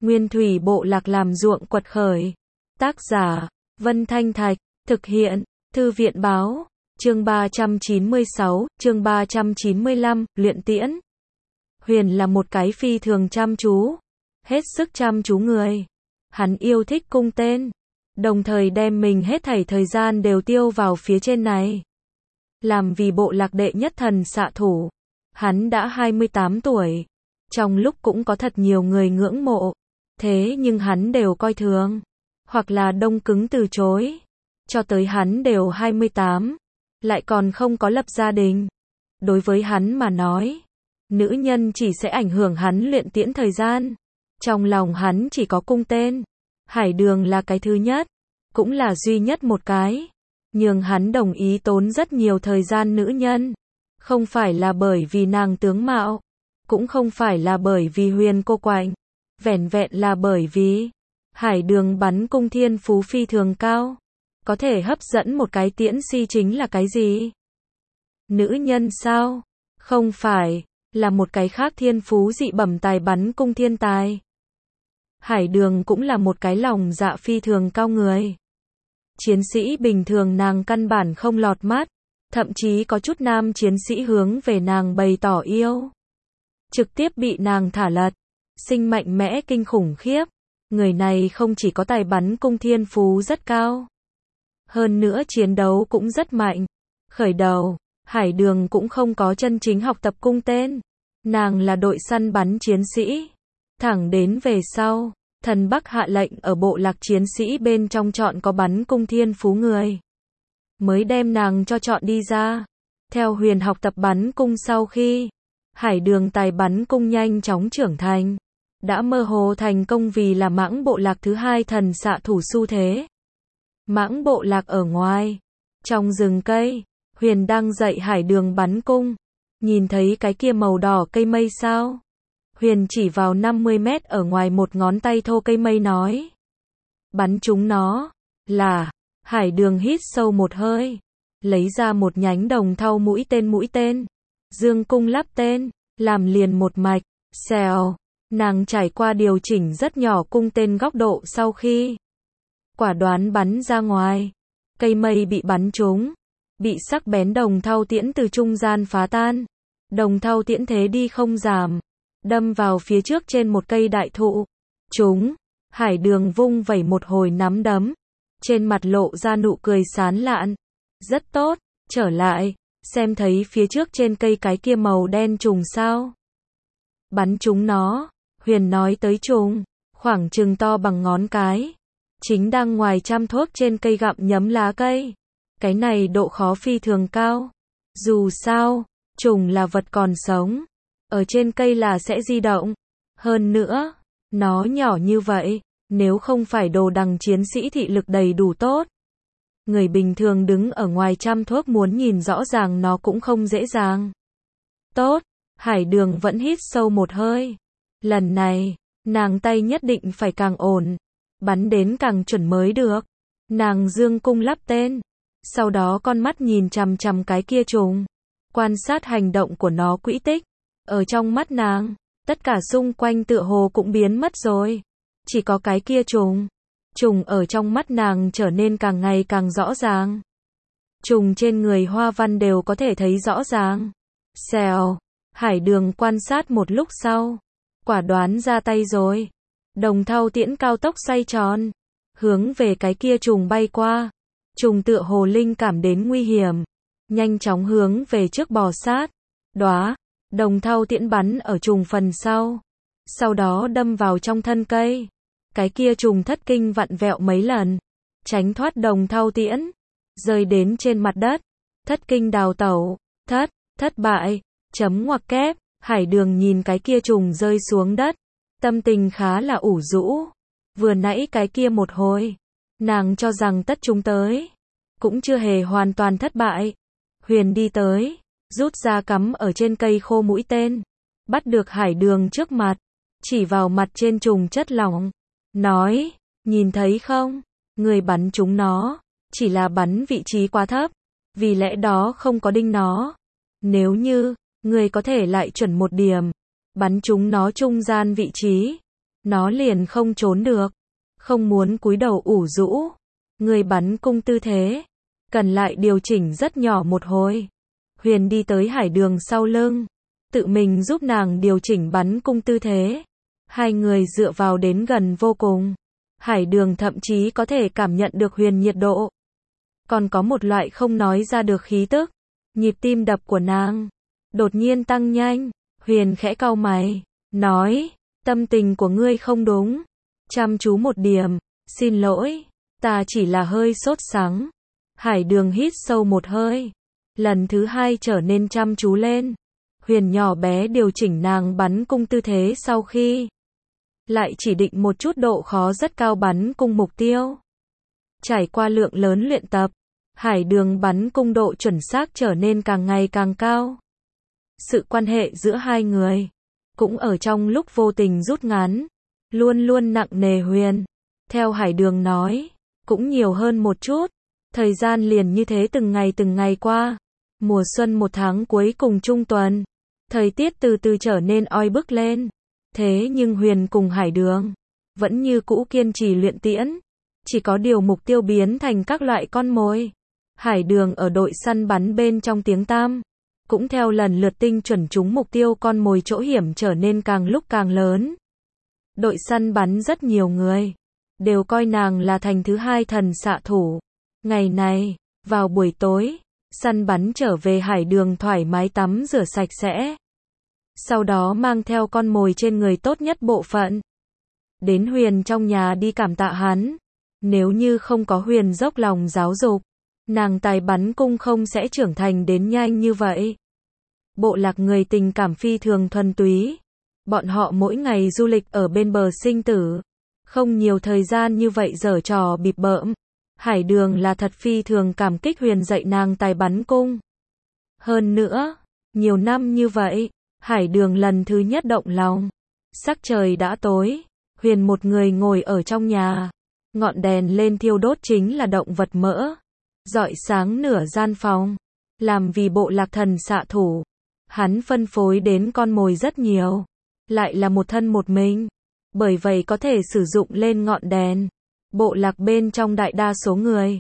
Nguyên thủy bộ lạc làm ruộng quật khởi. Tác giả, Vân Thanh Thạch, thực hiện, Thư viện Báo, chương 396, chương 395, luyện tiễn. Huyền là một cái phi thường chăm chú, hết sức chăm chú người. Hắn yêu thích cung tên, đồng thời đem mình hết thảy thời gian đều tiêu vào phía trên này. Làm vì bộ lạc đệ nhất thần xạ thủ, hắn đã 28 tuổi. Trong lúc cũng có thật nhiều người ngưỡng mộ, thế nhưng hắn đều coi thường, hoặc là đông cứng từ chối. Cho tới hắn đều 28, lại còn không có lập gia đình. Đối với hắn mà nói, nữ nhân chỉ sẽ ảnh hưởng hắn luyện tiễn thời gian. Trong lòng hắn chỉ có cung tên. Hải Đường là cái thứ nhất, cũng là duy nhất một cái. Nhưng hắn đồng ý tốn rất nhiều thời gian nữ nhân. Không phải là bởi vì nàng tướng mạo, cũng không phải là bởi vì Huyền cô quạnh, vẻn vẹn là bởi vì Hải Đường bắn cung thiên phú phi thường cao. Có thể hấp dẫn một cái tiễn si chính là cái gì? Nữ nhân sao? Không phải, là một cái khác thiên phú dị bẩm tài bắn cung thiên tài. Hải Đường cũng là một cái lòng dạ phi thường cao người. Chiến sĩ bình thường nàng căn bản không lọt mắt, thậm chí có chút nam chiến sĩ hướng về nàng bày tỏ yêu. Trực tiếp bị nàng thả lật, sinh mạnh mẽ kinh khủng khiếp. Người này không chỉ có tài bắn cung thiên phú rất cao, hơn nữa chiến đấu cũng rất mạnh. Khởi đầu, Hải Đường cũng không có chân chính học tập cung tên. Nàng là đội săn bắn chiến sĩ. Thẳng đến về sau, thần Bắc hạ lệnh ở bộ lạc chiến sĩ bên trong chọn có bắn cung thiên phú người, mới đem nàng cho chọn đi ra. Theo Huyền học tập bắn cung sau khi, Hải Đường tài bắn cung nhanh chóng trưởng thành, đã mơ hồ thành công vì là mãng bộ lạc thứ hai thần xạ thủ xu thế. Mãng bộ lạc ở ngoài, trong rừng cây, Huyền đang dạy Hải Đường bắn cung. Nhìn thấy cái kia màu đỏ cây mây sao? Huyền chỉ vào 50 mét ở ngoài một ngón tay thô cây mây nói. Bắn chúng nó. Là, Hải Đường hít sâu một hơi, lấy ra một nhánh đồng thau mũi tên. Dương cung lắp tên, làm liền một mạch, xèo. Nàng trải qua điều chỉnh rất nhỏ cung tên góc độ sau khi quả đoán bắn ra ngoài. Cây mây bị bắn trúng, bị sắc bén đồng thau tiễn từ trung gian phá tan. Đồng thau tiễn thế đi không giảm, đâm vào phía trước trên một cây đại thụ. Trúng, Hải Đường vung vẩy một hồi nắm đấm, trên mặt lộ ra nụ cười sán lạn. Rất tốt, trở lại, xem thấy phía trước trên cây cái kia màu đen trùng sao? Bắn chúng nó. Huyền nói tới trùng, khoảng chừng to bằng ngón cái, chính đang ngoài trăm thước trên cây gặm nhấm lá cây. Cái này độ khó phi thường cao. Dù sao, trùng là vật còn sống, ở trên cây là sẽ di động. Hơn nữa, nó nhỏ như vậy, nếu không phải đồ đằng chiến sĩ thị lực đầy đủ tốt, người bình thường đứng ở ngoài trăm thước muốn nhìn rõ ràng nó cũng không dễ dàng. Tốt, Hải Đường vẫn hít sâu một hơi. Lần này, nàng tay nhất định phải càng ổn, bắn đến càng chuẩn mới được. Nàng dương cung lắp tên, sau đó con mắt nhìn chằm chằm cái kia trùng, quan sát hành động của nó quỹ tích. Ở trong mắt nàng, tất cả xung quanh tựa hồ cũng biến mất rồi, chỉ có cái kia trùng. Trùng ở trong mắt nàng trở nên càng ngày càng rõ ràng. Trùng trên người hoa văn đều có thể thấy rõ ràng. Xèo, Hải Đường quan sát một lúc sau, quả đoán ra tay rồi. Đồng thau tiễn cao tốc xoay tròn, hướng về cái kia trùng bay qua. Trùng tựa hồ linh cảm đến nguy hiểm, nhanh chóng hướng về trước bò sát. Đóa, đồng thau tiễn bắn ở trùng phần sau đó đâm vào trong thân cây. Cái kia trùng thất kinh vặn vẹo mấy lần, tránh thoát đồng thau tiễn, rơi đến trên mặt đất. Thất kinh đào tẩu, thất bại, chấm ngoặc kép. Hải Đường nhìn cái kia trùng rơi xuống đất, tâm tình khá là ủ rũ. Vừa nãy cái kia một hồi, nàng cho rằng tất chúng tới, cũng chưa hề hoàn toàn thất bại. Huyền đi tới, rút ra cắm ở trên cây khô mũi tên, bắt được Hải Đường trước mặt, chỉ vào mặt trên trùng chất lỏng, nói, nhìn thấy không, người bắn chúng nó, chỉ là bắn vị trí quá thấp, vì lẽ đó không có đinh nó. Nếu như người có thể lại chuẩn một điểm, bắn chúng nó trung gian vị trí, nó liền không trốn được, không muốn cúi đầu ủ rũ. Người bắn cung tư thế, cần lại điều chỉnh rất nhỏ một hồi. Huyền đi tới Hải Đường sau lưng, tự mình giúp nàng điều chỉnh bắn cung tư thế. Hai người dựa vào đến gần vô cùng. Hải Đường thậm chí có thể cảm nhận được Huyền nhiệt độ. Còn có một loại không nói ra được khí tức. Nhịp tim đập của nàng đột nhiên tăng nhanh. Huyền khẽ cau mày, nói, tâm tình của ngươi không đúng. Chăm chú một điểm, xin lỗi, ta chỉ là hơi sốt sắng. Hải Đường hít sâu một hơi. Lần thứ hai trở nên chăm chú lên. Huyền nhỏ bé điều chỉnh nàng bắn cung tư thế sau khi lại chỉ định một chút độ khó rất cao bắn cung mục tiêu. Trải qua lượng lớn luyện tập, Hải Đường bắn cung độ chuẩn xác trở nên càng ngày càng cao. Sự quan hệ giữa hai người cũng ở trong lúc vô tình rút ngắn, luôn luôn nặng nề. Huyền, theo Hải Đường nói, cũng nhiều hơn một chút. Thời gian liền như thế từng ngày qua. Mùa xuân một tháng cuối cùng trung tuần, thời tiết từ từ trở nên oi bức lên. Thế nhưng Huyền cùng Hải Đường vẫn như cũ kiên trì luyện tiễn, chỉ có điều mục tiêu biến thành các loại con mồi. Hải Đường ở đội săn bắn bên trong tiếng tăm, cũng theo lần lượt tinh chuẩn trúng mục tiêu, con mồi chỗ hiểm trở nên càng lúc càng lớn. Đội săn bắn rất nhiều người đều coi nàng là thành thứ hai thần xạ thủ. Ngày này, vào buổi tối, săn bắn trở về, Hải Đường thoải mái tắm rửa sạch sẽ, sau đó mang theo con mồi trên người tốt nhất bộ phận đến Huyền trong nhà đi cảm tạ hắn. Nếu như không có Huyền dốc lòng giáo dục, nàng tài bắn cung không sẽ trưởng thành đến nhanh như vậy. Bộ lạc người tình cảm phi thường thuần túy. Bọn họ mỗi ngày du lịch ở bên bờ sinh tử, không nhiều thời gian như vậy giở trò bịp bợm. Hải Đường là thật phi thường cảm kích Huyền dạy nàng tài bắn cung. Hơn nữa, nhiều năm như vậy, Hải Đường lần thứ nhất động lòng. Sắc trời đã tối, Huyền một người ngồi ở trong nhà, ngọn đèn lên thiêu đốt chính là động vật mỡ, rọi sáng nửa gian phòng. Làm vì bộ lạc thần xạ thủ, hắn phân phối đến con mồi rất nhiều, lại là một thân một mình, bởi vậy có thể sử dụng lên ngọn đèn. Bộ lạc bên trong đại đa số người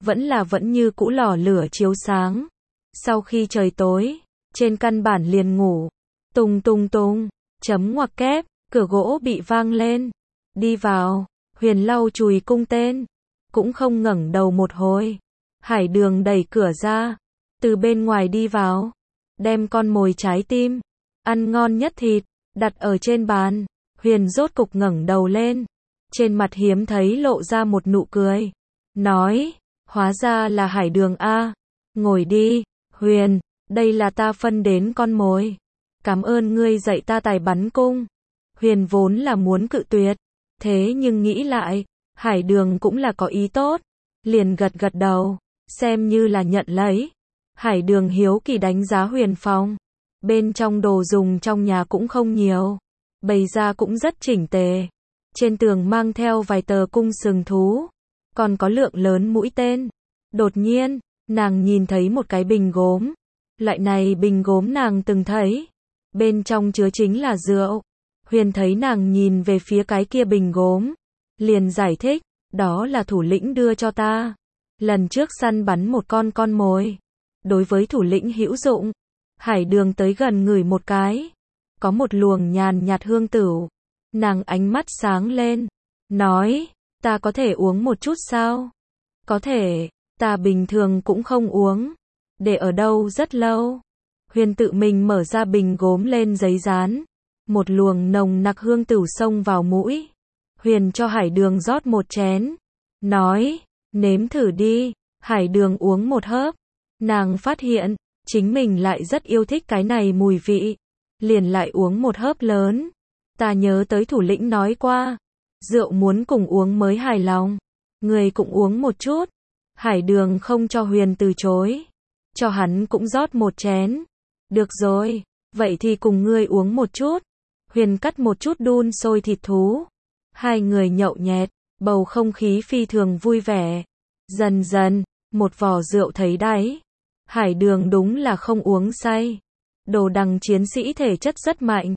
vẫn như cũ lò lửa chiếu sáng. Sau khi trời tối, trên căn bản liền ngủ. Tung tung tung, chấm ngoặc kép, cửa gỗ bị vang lên. Đi vào, Huyền lau chùi cung tên, cũng không ngẩng đầu một hồi. Hải Đường đẩy cửa ra, từ bên ngoài đi vào, đem con mồi trái tim ăn ngon nhất thịt đặt ở trên bàn. Huyền rốt cục ngẩng đầu lên, trên mặt hiếm thấy lộ ra một nụ cười, nói, hóa ra là Hải Đường a. Ngồi đi, Huyền, đây là ta phân đến con mồi. Cảm ơn ngươi dạy ta tài bắn cung. Huyền vốn là muốn cự tuyệt, thế nhưng nghĩ lại, Hải Đường cũng là có ý tốt, liền gật gật đầu, xem như là nhận lấy. Hải Đường hiếu kỳ đánh giá Huyền phòng. Bên trong đồ dùng trong nhà cũng không nhiều, bày ra cũng rất chỉnh tề. Trên tường mang theo vài tờ cung sừng thú, còn có lượng lớn mũi tên. Đột nhiên, nàng nhìn thấy một cái bình gốm. Loại này bình gốm nàng từng thấy, bên trong chứa chính là rượu. Huyền thấy nàng nhìn về phía cái kia bình gốm, liền giải thích, đó là thủ lĩnh đưa cho ta. Lần trước săn bắn một con mồi, đối với thủ lĩnh hữu dụng. Hải Đường tới gần ngửi một cái, có một luồng nhàn nhạt hương tửu. Nàng ánh mắt sáng lên, nói, ta có thể uống một chút sao? Có thể, ta bình thường cũng không uống. Để ở đâu rất lâu. Huyền tự mình mở ra bình gốm lên giấy dán. Một luồng nồng nặc hương tửu xông vào mũi. Huyền cho Hải Đường rót một chén, nói, nếm thử đi. Hải Đường uống một hớp, nàng phát hiện, chính mình lại rất yêu thích cái này mùi vị. Liền lại uống một hớp lớn. Ta nhớ tới thủ lĩnh nói qua, rượu muốn cùng uống mới hài lòng. Người cũng uống một chút. Hải Đường không cho Huyền từ chối, cho hắn cũng rót một chén. Được rồi, vậy thì cùng ngươi uống một chút. Huyền cắt một chút đun sôi thịt thú. Hai người nhậu nhẹt, bầu không khí phi thường vui vẻ. Dần dần, một vò rượu thấy đáy. Hải Đường đúng là không uống say. Đồ Đằng chiến sĩ thể chất rất mạnh,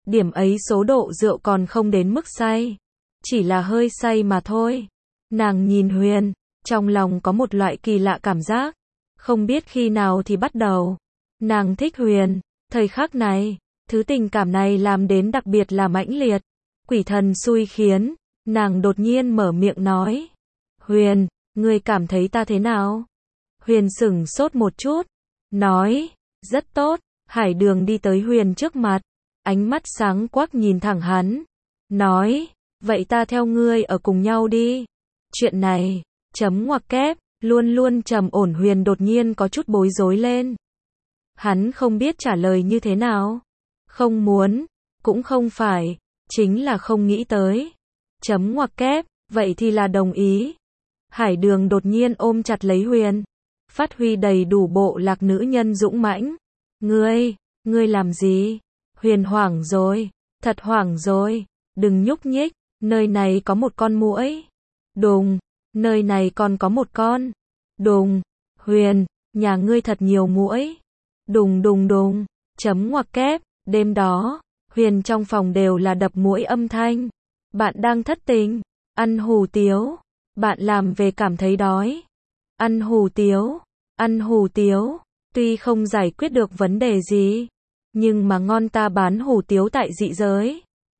Điểm ấy số độ rượu còn không đến mức say. Chỉ là hơi say mà thôi. Nàng nhìn Huyền, trong lòng có một loại kỳ lạ cảm giác. Không biết khi nào thì bắt đầu. Nàng thích Huyền. Thời khắc này, thứ tình cảm này làm đến đặc biệt là mãnh liệt. Quỷ thần xui khiến, nàng đột nhiên mở miệng nói. Huyền, ngươi cảm thấy ta thế nào? Huyền sửng sốt một chút. Nói, rất tốt. Hải Đường đi tới Huyền trước mặt. Ánh mắt sáng quắc nhìn thẳng hắn. Nói, vậy ta theo ngươi ở cùng nhau đi. Chuyện này, chấm ngoặc kép, luôn luôn trầm ổn Huyền đột nhiên có chút bối rối lên. Hắn không biết trả lời như thế nào. Không muốn, cũng không phải, chính là không nghĩ tới. Chấm ngoặc kép, vậy thì là đồng ý. Hải Đường đột nhiên ôm chặt lấy Huyền. Phát huy đầy đủ bộ lạc nữ nhân dũng mãnh. Ngươi làm gì? Huyền hoảng rồi, thật hoảng rồi. Đừng nhúc nhích, nơi này có một con muỗi. Đùng, nơi này còn có một con. Đùng, Huyền, nhà ngươi thật nhiều muỗi. Đùng đùng đùng, chấm ngoặc kép, đêm đó, Huyền trong phòng đều là đập muỗi âm thanh. Bạn đang thất tình, ăn hủ tiếu, bạn làm về cảm thấy đói. Ăn hủ tiếu, tuy không giải quyết được vấn đề gì, nhưng mà ngon ta bán hủ tiếu tại dị giới.